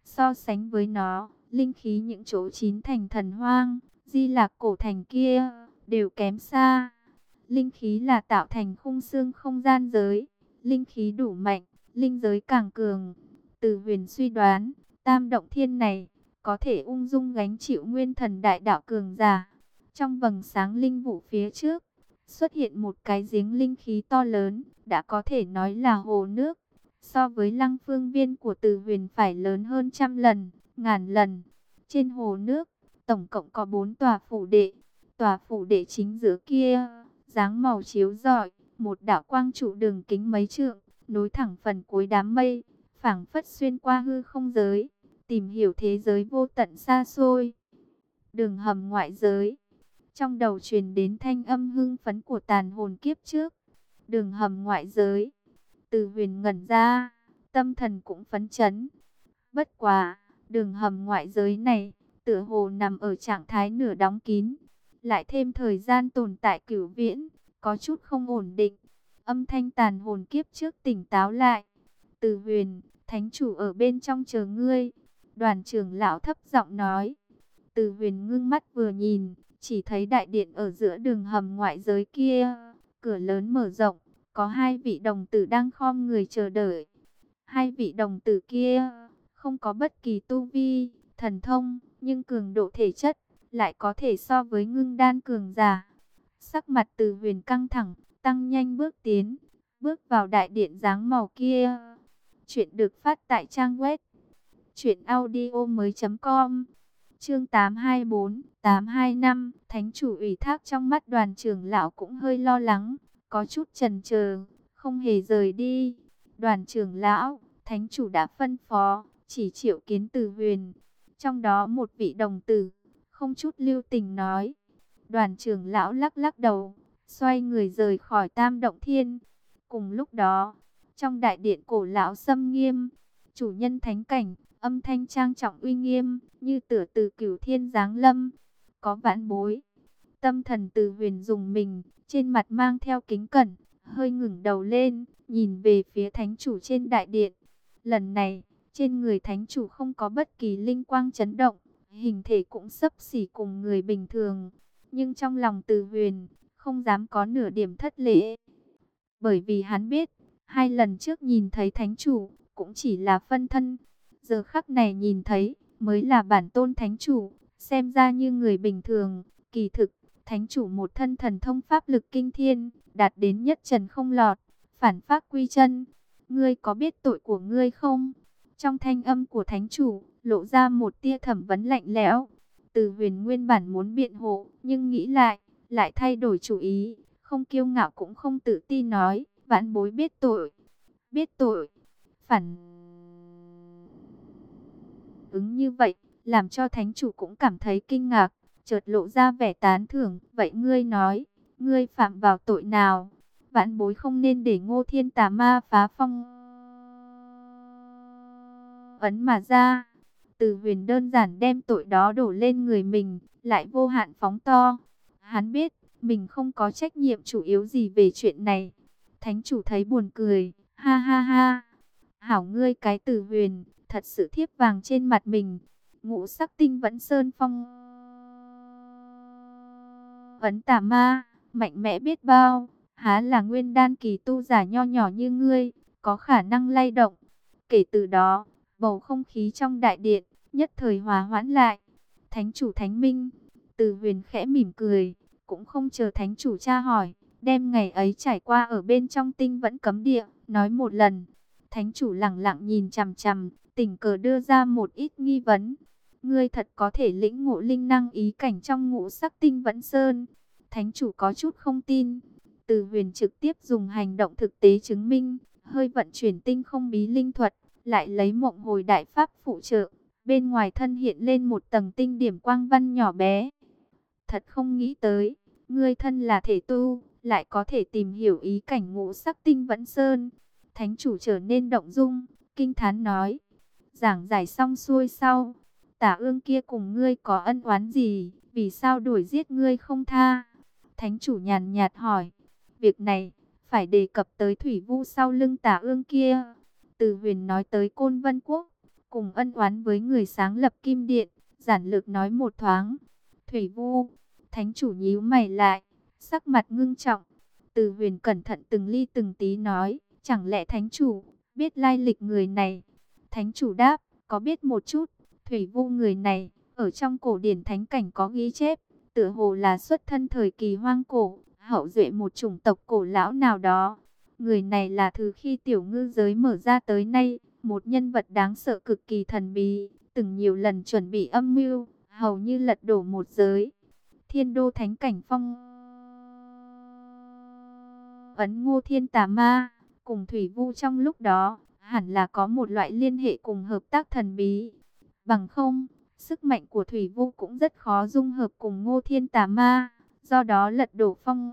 So sánh với nó, linh khí những chỗ chín thành thần hoang, Di Lạc cổ thành kia, đều kém xa. Linh khí là tạo thành khung xương không gian giới, linh khí đủ mạnh, linh giới càng cường. Từ Huyền suy đoán, tam động thiên này, có thể ung dung gánh chịu nguyên thần đại đạo cường giả. Trong vầng sáng linh vụ phía trước, xuất hiện một cái giếng linh khí to lớn, đã có thể nói là hồ nước. So với Lăng Phương Viên của Từ Huyền phải lớn hơn trăm lần, ngàn lần. Trên hồ nước, tổng cộng có bốn tòa phủ đệ. Tòa phủ đệ chính giữa kia, dáng màu chiếu rọi, một đạo quang trụ đường kính mấy trượng, nối thẳng phần cuối đám mây, phảng phất xuyên qua hư không giới, tìm hiểu thế giới vô tận xa xôi. Đường hầm ngoại giới. Trong đầu truyền đến thanh âm hưng phấn của tàn hồn kiếp trước. Đường hầm ngoại giới. Từ Huyền ngẩn ra, tâm thần cũng phấn chấn. Bất quá, đường hầm ngoại giới này, tựa hồ nằm ở trạng thái nửa đóng kín, lại thêm thời gian tồn tại cửu viễn, có chút không ổn định. Âm thanh tàn hồn kiếp trước tỉnh táo lại. Từ Huyền, thánh chủ ở bên trong chờ ngươi. Đoàn trưởng lão thấp giọng nói. Từ Huyền ngưng mắt vừa nhìn, chỉ thấy đại điện ở giữa đường hầm ngoại giới kia, cửa lớn mở rộng, có hai vị đồng tử đang khom người chờ đợi. Hai vị đồng tử kia không có bất kỳ tu vi, thần thông, nhưng cường độ thể chất lại có thể so với ngưng đan cường giả. Sắc mặt Từ Huyền căng thẳng, tăng nhanh bước tiến, bước vào đại điện dáng màu kia. Chuyện được phát tại trang web truyện audio mới.com. Chương tám hai bốn, tám hai năm, thánh chủ ủy thác. Trong mắt Đoàn trưởng lão cũng hơi lo lắng, có chút chần chờ, không hề rời đi. Đoàn trưởng lão, thánh chủ đã phân phó, chỉ triệu kiến Từ Huyền. Trong đó một vị đồng tử, không chút lưu tình nói. Đoàn trưởng lão lắc lắc đầu, xoay người rời khỏi Tam Động Thiên. Cùng lúc đó, trong đại điện cổ lão xâm nghiêm, chủ nhân thánh cảnh, âm thanh trang trọng uy nghiêm, như tựa từ cửu thiên giáng lâm. Có vãn bối. Tâm thần Từ Huyền dùng mình, trên mặt mang theo kính cẩn, hơi ngẩng đầu lên, nhìn về phía thánh chủ trên đại điện. Lần này, trên người thánh chủ không có bất kỳ linh quang chấn động, hình thể cũng xấp xỉ cùng người bình thường. Nhưng trong lòng Từ Huyền, không dám có nửa điểm thất lễ. Bởi vì hắn biết, hai lần trước nhìn thấy thánh chủ, cũng chỉ là phân thân. Giờ khắc này nhìn thấy, mới là bản tôn thánh chủ, xem ra như người bình thường. Kỳ thực, thánh chủ một thân thần thông pháp lực kinh thiên, đạt đến nhất trần không lọt, phản phác quy chân. Ngươi có biết tội của ngươi không? Trong thanh âm của thánh chủ, lộ ra một tia thẩm vấn lạnh lẽo. Từ Huyền nguyên bản muốn biện hộ, nhưng nghĩ lại, lại thay đổi chủ ý, không kiêu ngạo cũng không tự tin nói, vãn bối biết tội. Biết tội. Phản ứng như vậy, làm cho thánh chủ cũng cảm thấy kinh ngạc, chợt lộ ra vẻ tán thưởng. Vậy ngươi nói, ngươi phạm vào tội nào? Vãn bối không nên để Ngô Thiên tà ma phá phong ấn mà ra. Từ Huyền đơn giản đem tội đó đổ lên người mình, lại vô hạn phóng to. Hắn biết, mình không có trách nhiệm chủ yếu gì về chuyện này. Thánh chủ thấy buồn cười, ha ha ha. Hảo ngươi cái Từ Huyền, thật sự thiếp vàng trên mặt mình. Ngũ sắc tinh vẫn sơn phong ấn tà ma, mạnh mẽ biết bao. Há là nguyên đan kỳ tu giả nho nhỏ như ngươi, có khả năng lay động. Kể từ đó, bầu không khí trong đại điện, nhất thời hòa hoãn lại. Thánh chủ thánh minh. Từ Huyền khẽ mỉm cười, cũng không chờ thánh chủ tra hỏi, đem ngày ấy trải qua ở bên trong tinh vẫn cấm địa, nói một lần. Thánh chủ lặng lặng nhìn chằm chằm, tình cờ đưa ra một ít nghi vấn. Ngươi thật có thể lĩnh ngộ linh năng ý cảnh trong ngũ sắc tinh vẫn sơn? Thánh chủ có chút không tin. Từ Huyền trực tiếp dùng hành động thực tế chứng minh, hơi vận chuyển tinh không bí linh thuật, lại lấy mộng hồi đại pháp phụ trợ. Bên ngoài thân hiện lên một tầng tinh điểm quang văn nhỏ bé. Thật không nghĩ tới, ngươi thân là thể tu, lại có thể tìm hiểu ý cảnh ngũ sắc tinh vẫn sơn. Thánh chủ trở nên động dung, kinh thán nói. Giảng giải xong xuôi sau, Tả Ương kia cùng ngươi có ân oán gì, vì sao đuổi giết ngươi không tha? Thánh chủ nhàn nhạt hỏi. Việc này, phải đề cập tới thủy vu sau lưng Tả Ương kia. Từ Huyền nói tới Côn Vân Quốc. cùng ân oán với người sáng lập Kim Điện, giản lược nói một thoáng. Thủy Vu, thánh chủ nhíu mày lại, sắc mặt ngưng trọng. Từ Huyền cẩn thận từng ly từng tí nói, chẳng lẽ thánh chủ biết lai lịch người này? Thánh chủ đáp, có biết một chút. Thủy Vu người này, ở trong cổ điển thánh cảnh có ghi chép, tựa hồ là xuất thân thời kỳ hoang cổ, hậu duệ một chủng tộc cổ lão nào đó. Người này là từ khi tiểu ngư giới mở ra tới nay, một nhân vật đáng sợ cực kỳ thần bí, từng nhiều lần chuẩn bị âm mưu, hầu như lật đổ một giới. Thiên đô thánh cảnh phong ấn Ngô Thiên Tà Ma, cùng Thủy Vu trong lúc đó, hẳn là có một loại liên hệ cùng hợp tác thần bí. Bằng không, sức mạnh của Thủy Vu cũng rất khó dung hợp cùng Ngô Thiên Tà Ma, do đó lật đổ phong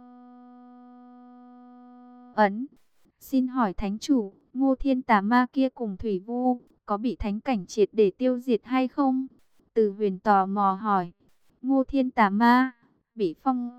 ấn. Xin hỏi thánh chủ, Ngô Thiên Tà Ma kia cùng Thủy Vu có bị thánh cảnh triệt để tiêu diệt hay không? Từ Huyền tò mò hỏi. Ngô Thiên Tà Ma bị phong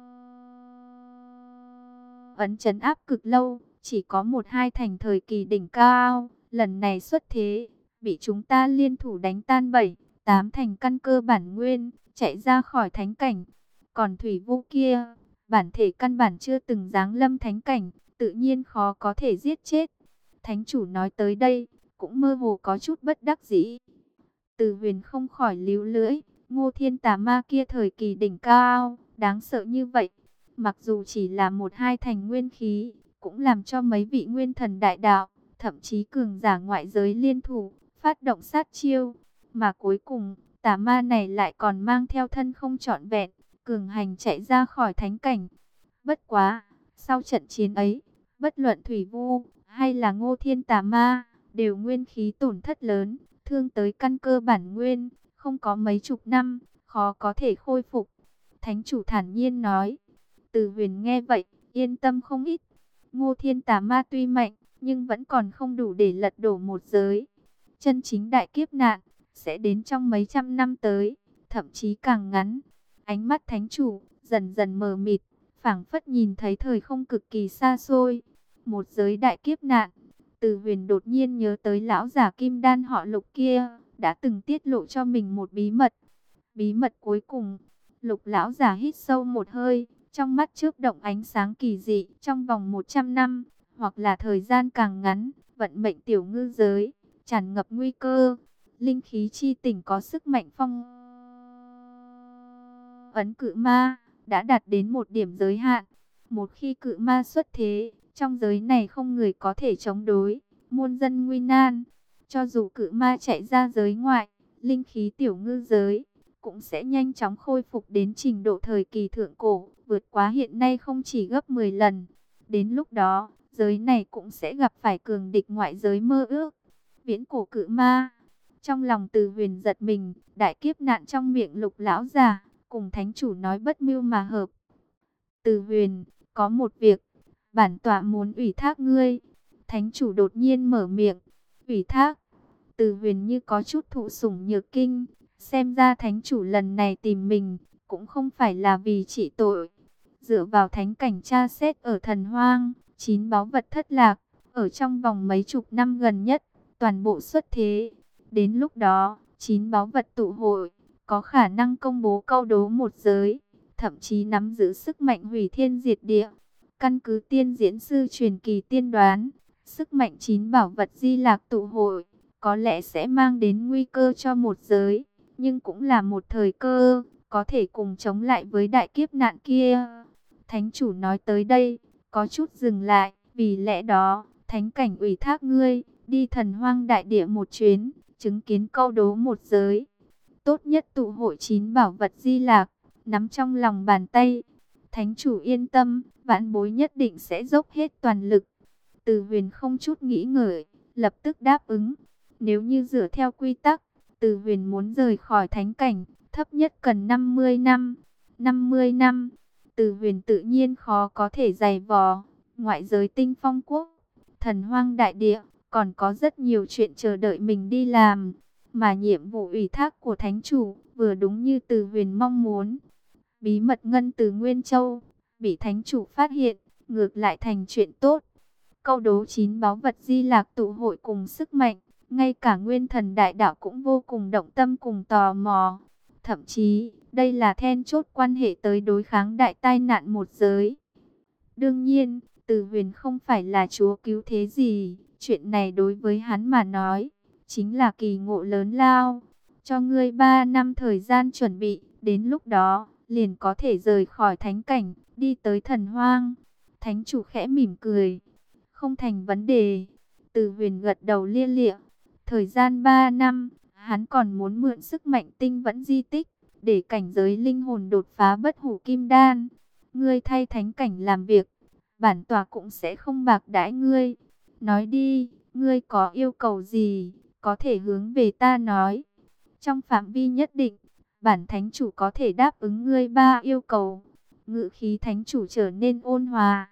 ấn trấn áp cực lâu, chỉ có một hai thành thời kỳ đỉnh cao, lần này xuất thế, bị chúng ta liên thủ đánh tan bảy, tám thành căn cơ bản nguyên, chạy ra khỏi thánh cảnh. Còn Thủy Vu kia, bản thể căn bản chưa từng giáng lâm thánh cảnh, tự nhiên khó có thể giết chết. Thánh chủ nói tới đây, cũng mơ hồ có chút bất đắc dĩ. Từ Huyền không khỏi líu lưỡi, Ngô Thiên Tà Ma kia thời kỳ đỉnh cao, đáng sợ như vậy. Mặc dù chỉ là một hai thành nguyên khí, cũng làm cho mấy vị nguyên thần đại đạo, thậm chí cường giả ngoại giới liên thủ, phát động sát chiêu. Mà cuối cùng, tà ma này lại còn mang theo thân không trọn vẹn, cường hành chạy ra khỏi thánh cảnh. Bất quá, sau trận chiến ấy, bất luận Thủy Vu hay là Ngô Thiên Tà Ma, đều nguyên khí tổn thất lớn, thương tới căn cơ bản nguyên, không có mấy chục năm, khó có thể khôi phục. Thánh chủ thản nhiên nói. Từ Huyền nghe vậy, yên tâm không ít. Ngô Thiên Tà Ma tuy mạnh, nhưng vẫn còn không đủ để lật đổ một giới. Chân chính đại kiếp nạn sẽ đến trong mấy trăm năm tới, thậm chí càng ngắn. Ánh mắt thánh chủ dần dần mờ mịt, phảng phất nhìn thấy thời không cực kỳ xa xôi. Một giới đại kiếp nạn. Từ Huyền đột nhiên nhớ tới lão giả kim đan họ Lục kia, đã từng tiết lộ cho mình một bí mật. Bí mật cuối cùng. Lục lão giả hít sâu một hơi, trong mắt chớp động ánh sáng kỳ dị. Trong vòng một trăm năm, hoặc là thời gian càng ngắn, vận mệnh tiểu ngư giới tràn ngập nguy cơ. Linh khí chi tỉnh có sức mạnh phong ấn cự ma đã đạt đến một điểm giới hạn. Một khi cự ma xuất thế, trong giới này không người có thể chống đối, muôn dân nguy nan. Cho dù cự ma chạy ra giới ngoại, linh khí tiểu ngư giới cũng sẽ nhanh chóng khôi phục đến trình độ thời kỳ thượng cổ, vượt quá hiện nay không chỉ gấp mười lần. Đến lúc đó, giới này cũng sẽ gặp phải cường địch ngoại giới mơ ước. Viễn cổ cự ma. Trong lòng Từ Huyền giật mình, đại kiếp nạn trong miệng Lục lão già, cùng thánh chủ nói bất mưu mà hợp. Từ Huyền, có một việc, bản tọa muốn ủy thác ngươi. Thánh chủ đột nhiên mở miệng. Ủy thác. Từ Huyền như có chút thụ sủng nhược kinh. Xem ra thánh chủ lần này tìm mình, cũng không phải là vì trị tội. Dựa vào thánh cảnh tra xét ở thần hoang, chín báu vật thất lạc, ở trong vòng mấy chục năm gần nhất, toàn bộ xuất thế. Đến lúc đó, chín báu vật tụ hội, có khả năng công bố câu đố một giới, thậm chí nắm giữ sức mạnh hủy thiên diệt địa. Căn cứ tiên diễn sư truyền kỳ tiên đoán, sức mạnh chín bảo vật di lạc tụ hội, có lẽ sẽ mang đến nguy cơ cho một giới, nhưng cũng là một thời cơ, có thể cùng chống lại với đại kiếp nạn kia. Thánh chủ nói tới đây, có chút dừng lại, vì lẽ đó, thánh cảnh ủy thác ngươi, đi thần hoang đại địa một chuyến, chứng kiến câu đố một giới. Tốt nhất tụ hội chín bảo vật di lạc, nắm trong lòng bàn tay. Thánh chủ yên tâm, vãn bối nhất định sẽ dốc hết toàn lực. Từ Huyền không chút nghĩ ngợi, lập tức đáp ứng. Nếu như dựa theo quy tắc, Từ Huyền muốn rời khỏi thánh cảnh, thấp nhất cần năm mươi năm. năm mươi năm, Từ Huyền tự nhiên khó có thể dày vò. Ngoại giới tinh phong quốc, thần hoang đại địa, còn có rất nhiều chuyện chờ đợi mình đi làm. Mà nhiệm vụ ủy thác của thánh chủ, vừa đúng như Từ Huyền mong muốn. Bí mật ngân từ Nguyên Châu, bị thánh chủ phát hiện, ngược lại thành chuyện tốt. Câu đố chín báu vật di lạc tụ hội cùng sức mạnh, ngay cả nguyên thần đại đạo cũng vô cùng động tâm cùng tò mò. Thậm chí, đây là then chốt quan hệ tới đối kháng đại tai nạn một giới. Đương nhiên, Từ Huyền không phải là chúa cứu thế gì, chuyện này đối với hắn mà nói, chính là kỳ ngộ lớn lao. Cho ngươi ba năm thời gian chuẩn bị, đến lúc đó, liền có thể rời khỏi thánh cảnh, đi tới thần hoang. Thánh chủ khẽ mỉm cười, không thành vấn đề. Từ Huyền gật đầu lia lịa, thời gian ba năm, hắn còn muốn mượn sức mạnh tinh vẫn di tích, để cảnh giới linh hồn đột phá bất hủ kim đan. Ngươi thay thánh cảnh làm việc, bản tòa cũng sẽ không bạc đãi ngươi. Nói đi, ngươi có yêu cầu gì, có thể hướng về ta nói. Trong phạm vi nhất định, bản thánh chủ có thể đáp ứng ngươi ba yêu cầu. Ngự khí thánh chủ trở nên ôn hòa.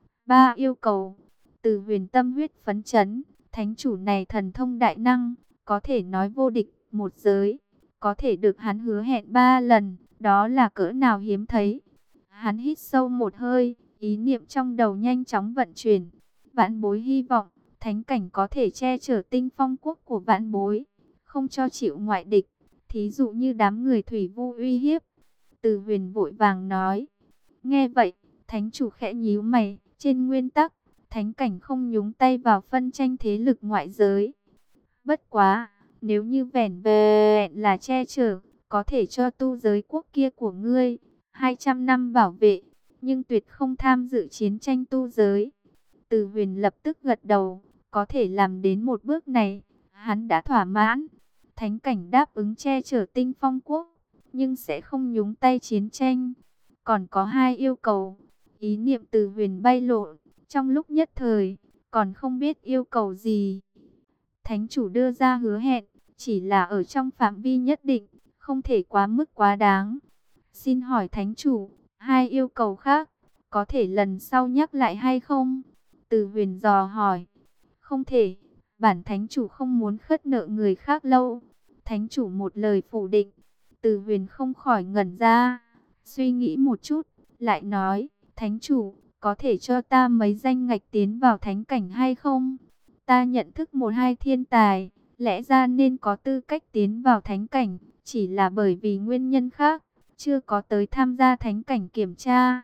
Ba yêu cầu. Từ Huyền tâm huyết phấn chấn, thánh chủ này thần thông đại năng, có thể nói vô địch một giới, có thể được hắn hứa hẹn ba lần, đó là cỡ nào hiếm thấy. Hắn hít sâu một hơi, ý niệm trong đầu nhanh chóng vận chuyển. Vãn bối hy vọng, thánh cảnh có thể che chở Tinh Phong quốc của vãn bối, không cho chịu ngoại địch, thí dụ như đám người thủy vu uy hiếp. Từ Huyền vội vàng nói. Nghe vậy, thánh chủ khẽ nhíu mày, trên nguyên tắc, thánh cảnh không nhúng tay vào phân tranh thế lực ngoại giới. Bất quá, nếu như vẻn vẹn là che chở, có thể cho tu giới quốc kia của ngươi hai trăm năm bảo vệ, nhưng tuyệt không tham dự chiến tranh tu giới. Từ Huyền lập tức gật đầu, có thể làm đến một bước này, hắn đã thỏa mãn. Thánh cảnh đáp ứng che chở Tinh Phong quốc, nhưng sẽ không nhúng tay chiến tranh. Còn có hai yêu cầu. Ý niệm Từ Huyền bay lộn, trong lúc nhất thời, còn không biết yêu cầu gì. Thánh chủ đưa ra hứa hẹn, chỉ là ở trong phạm vi nhất định, không thể quá mức quá đáng. Xin hỏi thánh chủ, hai yêu cầu khác, có thể lần sau nhắc lại hay không? Từ Huyền dò hỏi. Không thể, bản thánh chủ không muốn khất nợ người khác lâu. Thánh chủ một lời phủ định. Từ Huyền không khỏi ngẩn ra, suy nghĩ một chút, lại nói, thánh chủ, có thể cho ta mấy danh ngạch tiến vào thánh cảnh hay không? Ta nhận thức một hai thiên tài, lẽ ra nên có tư cách tiến vào thánh cảnh, chỉ là bởi vì nguyên nhân khác, chưa có tới tham gia thánh cảnh kiểm tra.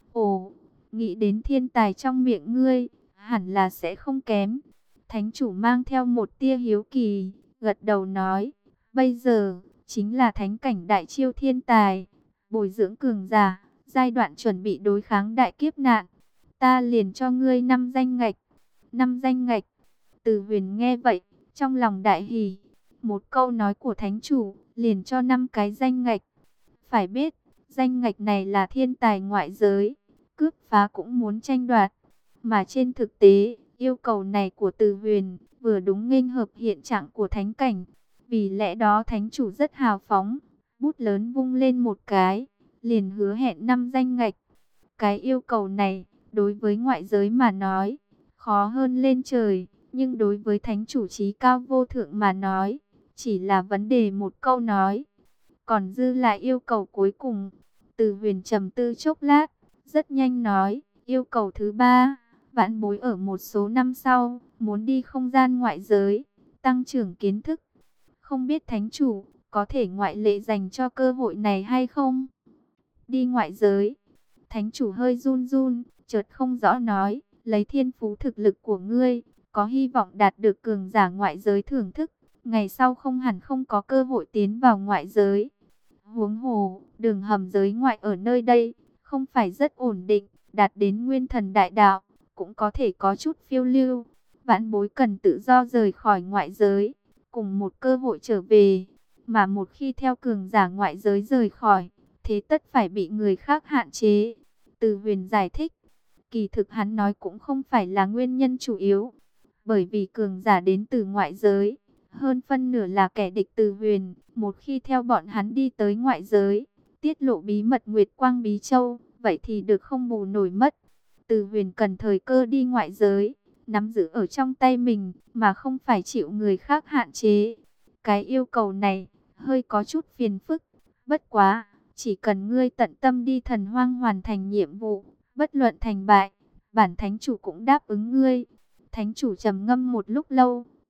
Ồ, nghĩ đến thiên tài trong miệng ngươi, hẳn là sẽ không kém. Thánh chủ mang theo một tia hiếu kỳ, gật đầu nói, bây giờ, chính là thánh cảnh đại chiêu thiên tài, bồi dưỡng cường giả, giai đoạn chuẩn bị đối kháng đại kiếp nạn. Ta liền cho ngươi năm danh ngạch. Năm danh ngạch. Từ Huyền nghe vậy, trong lòng đại hỉ. Một câu nói của thánh chủ, liền cho năm cái danh ngạch. Phải biết, danh ngạch này là thiên tài ngoại giới, cướp phá cũng muốn tranh đoạt. Mà trên thực tế, yêu cầu này của Từ Huyền, vừa đúng nghênh hợp hiện trạng của thánh cảnh. Vì lẽ đó thánh chủ rất hào phóng, bút lớn vung lên một cái, liền hứa hẹn năm danh ngạch. Cái yêu cầu này, đối với ngoại giới mà nói, khó hơn lên trời, nhưng đối với thánh chủ trí cao vô thượng mà nói, chỉ là vấn đề một câu nói. Còn dư lại yêu cầu cuối cùng. Từ Huyền trầm tư chốc lát, rất nhanh nói, yêu cầu thứ ba, vãn bối ở một số năm sau, muốn đi không gian ngoại giới, tăng trưởng kiến thức. Không biết thánh chủ, có thể ngoại lệ dành cho cơ hội này hay không? Đi ngoại giới. Thánh chủ hơi run run, chợt không rõ nói, lấy thiên phú thực lực của ngươi, có hy vọng đạt được cường giả ngoại giới thưởng thức, ngày sau không hẳn không có cơ hội tiến vào ngoại giới. Huống hồ, đường hầm giới ngoại ở nơi đây, không phải rất ổn định, đạt đến nguyên thần đại đạo, cũng có thể có chút phiêu lưu. Vãn bối cần tự do rời khỏi ngoại giới, cùng một cơ hội trở về, mà một khi theo cường giả ngoại giới rời khỏi, thế tất phải bị người khác hạn chế. Từ Huyền giải thích, kỳ thực hắn nói cũng không phải là nguyên nhân chủ yếu, bởi vì cường giả đến từ ngoại giới, hơn phân nửa là kẻ địch Từ Huyền. Một khi theo bọn hắn đi tới ngoại giới, tiết lộ bí mật Nguyệt Quang Bí Châu, vậy thì được không bù nổi mất. Từ Huyền cần thời cơ đi ngoại giới, nắm giữ ở trong tay mình, mà không phải chịu người khác hạn chế. Cái yêu cầu này, hơi có chút phiền phức, bất quá, chỉ cần ngươi tận tâm đi thần hoang hoàn thành nhiệm vụ, bất luận thành bại, bản thánh chủ cũng đáp ứng ngươi. Thánh chủ trầm ngâm một lúc lâu,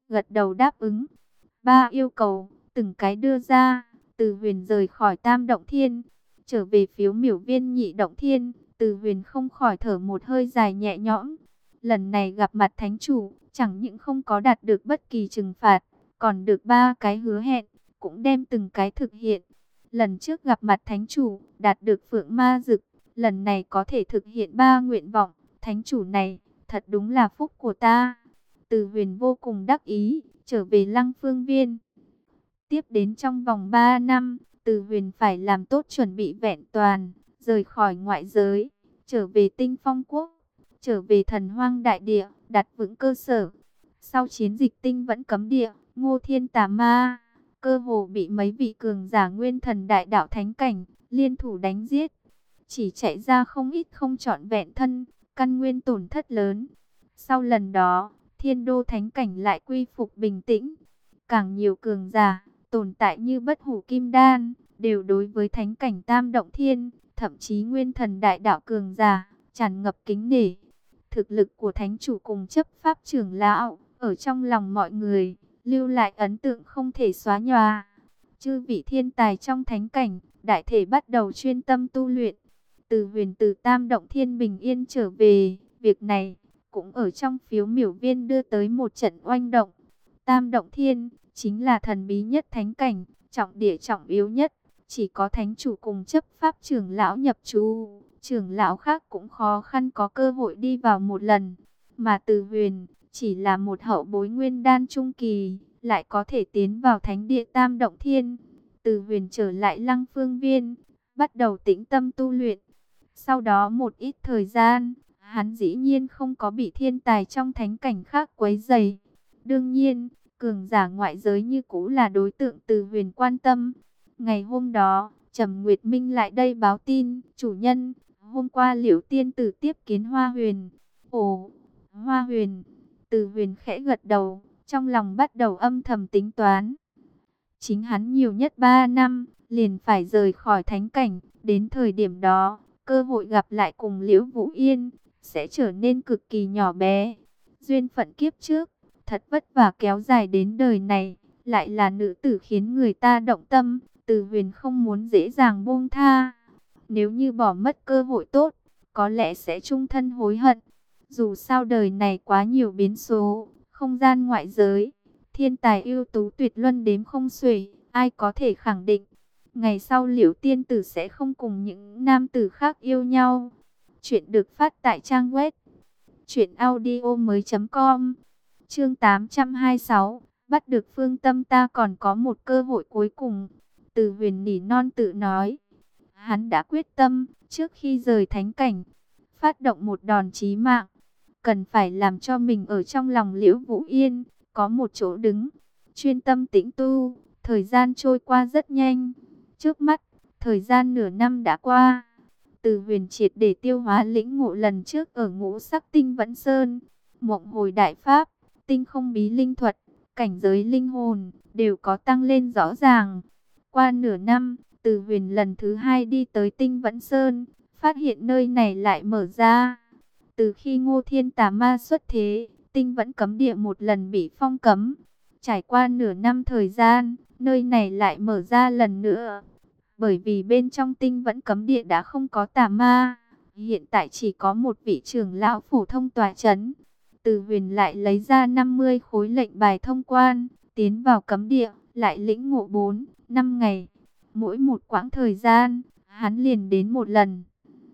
gật đầu đáp ứng. Ba yêu cầu, từng cái đưa ra. Từ Huyền rời khỏi Tam Động Thiên, trở về phiếu miểu viên Nhị Động Thiên. Từ Huyền không khỏi thở một hơi dài nhẹ nhõm. Lần này gặp mặt thánh chủ, chẳng những không có đạt được bất kỳ trừng phạt, còn được ba cái hứa hẹn, cũng đem từng cái thực hiện. Lần trước gặp mặt thánh chủ, đạt được phượng ma dực, lần này có thể thực hiện ba nguyện vọng. Thánh chủ này, thật đúng là phúc của ta. Từ Huyền vô cùng đắc ý, trở về Lăng Phương Viên. Tiếp đến trong vòng ba năm, Từ Huyền phải làm tốt chuẩn bị vẹn toàn, rời khỏi ngoại giới, trở về Tinh Phong Quốc, trở về Thần Hoang Đại Địa, đặt vững cơ sở. Sau chiến dịch Tinh Vẫn Cấm Địa, Ngô Thiên Tà Ma cơ hồ bị mấy vị cường giả nguyên thần đại đạo thánh cảnh liên thủ đánh giết, chỉ chạy ra không ít không trọn vẹn thân, căn nguyên tổn thất lớn. Sau lần đó, Thiên Đô thánh cảnh lại quy phục bình tĩnh. Càng nhiều cường giả tồn tại như Bất Hủ Kim Đan đều đối với thánh cảnh Tam Động Thiên, thậm chí nguyên thần đại đạo cường giả tràn ngập kính nể. Thực lực của thánh chủ cùng chấp pháp trưởng lão ở trong lòng mọi người lưu lại ấn tượng không thể xóa nhòa. Chư vị thiên tài trong thánh cảnh đại thể bắt đầu chuyên tâm tu luyện. Từ Huyền từ Tam Động Thiên bình yên trở về, việc này cũng ở trong phiếu miểu viên đưa tới một trận oanh động. Tam Động Thiên chính là thần bí nhất thánh cảnh, trọng địa trọng yếu nhất, chỉ có thánh chủ cùng chấp pháp trưởng lão nhập trú, trưởng lão khác cũng khó khăn có cơ hội đi vào một lần. Mà Từ Huyền chỉ là một hậu bối nguyên đan trung kỳ, lại có thể tiến vào thánh địa Tam Động Thiên. Từ Huyền trở lại Lăng Phương Viên, bắt đầu tĩnh tâm tu luyện. Sau đó một ít thời gian, hắn dĩ nhiên không có bị thiên tài trong thánh cảnh khác quấy rầy. Đương nhiên, cường giả ngoại giới như cũ là đối tượng Từ Huyền quan tâm. Ngày hôm đó, Trầm Nguyệt Minh lại đây báo tin, chủ nhân, hôm qua Liễu tiên tử tiếp kiến Hoa Huyền. Ồ, Hoa Huyền. Từ Huyền khẽ gật đầu, trong lòng bắt đầu âm thầm tính toán. Chính hắn nhiều nhất ba năm, liền phải rời khỏi thánh cảnh, đến thời điểm đó, cơ hội gặp lại cùng Liễu Vũ Yên sẽ trở nên cực kỳ nhỏ bé. Duyên phận kiếp trước, thật vất vả kéo dài đến đời này, lại là nữ tử khiến người ta động tâm. Từ Huyền không muốn dễ dàng buông tha. Nếu như bỏ mất cơ hội tốt, có lẽ sẽ chung thân hối hận. Dù sao đời này quá nhiều biến số, không gian ngoại giới, thiên tài ưu tú tuyệt luân đếm không xuể, ai có thể khẳng định ngày sau Liễu tiên tử sẽ không cùng những nam tử khác yêu nhau. Chuyện được phát tại trang web truyện audio mới chấm com. Chương tám trăm hai mươi sáu, bắt được Phương Tâm, ta còn có một cơ hội cuối cùng. Từ Huyền nỉ non tự nói. Hắn đã quyết tâm, trước khi rời thánh cảnh, phát động một đòn chí mạng. Cần phải làm cho mình ở trong lòng Liễu Vũ Yên, có một chỗ đứng. Chuyên tâm tĩnh tu, thời gian trôi qua rất nhanh. Trước mắt, thời gian nửa năm đã qua. Từ Huyền triệt để tiêu hóa lĩnh ngộ lần trước ở Ngũ Sắc Tinh Vẫn Sơn. Mộng Hồi Đại Pháp, Tinh Không Bí Linh Thuật, cảnh giới linh hồn, đều có tăng lên rõ ràng. Qua nửa năm, Từ Huyền lần thứ hai đi tới Tinh Vẫn Sơn, phát hiện nơi này lại mở ra. Từ khi Ngô Thiên Tà Ma xuất thế, Tinh Vẫn Cấm Địa một lần bị phong cấm. Trải qua nửa năm thời gian, nơi này lại mở ra lần nữa. Bởi vì bên trong Tinh Vẫn Cấm Địa đã không có tà ma, hiện tại chỉ có một vị trưởng lão phổ thông tọa chấn. Từ Huyền lại lấy ra năm mươi khối lệnh bài thông quan, tiến vào cấm địa, lại lĩnh ngộ bốn, năm ngày. Mỗi một quãng thời gian, hắn liền đến một lần.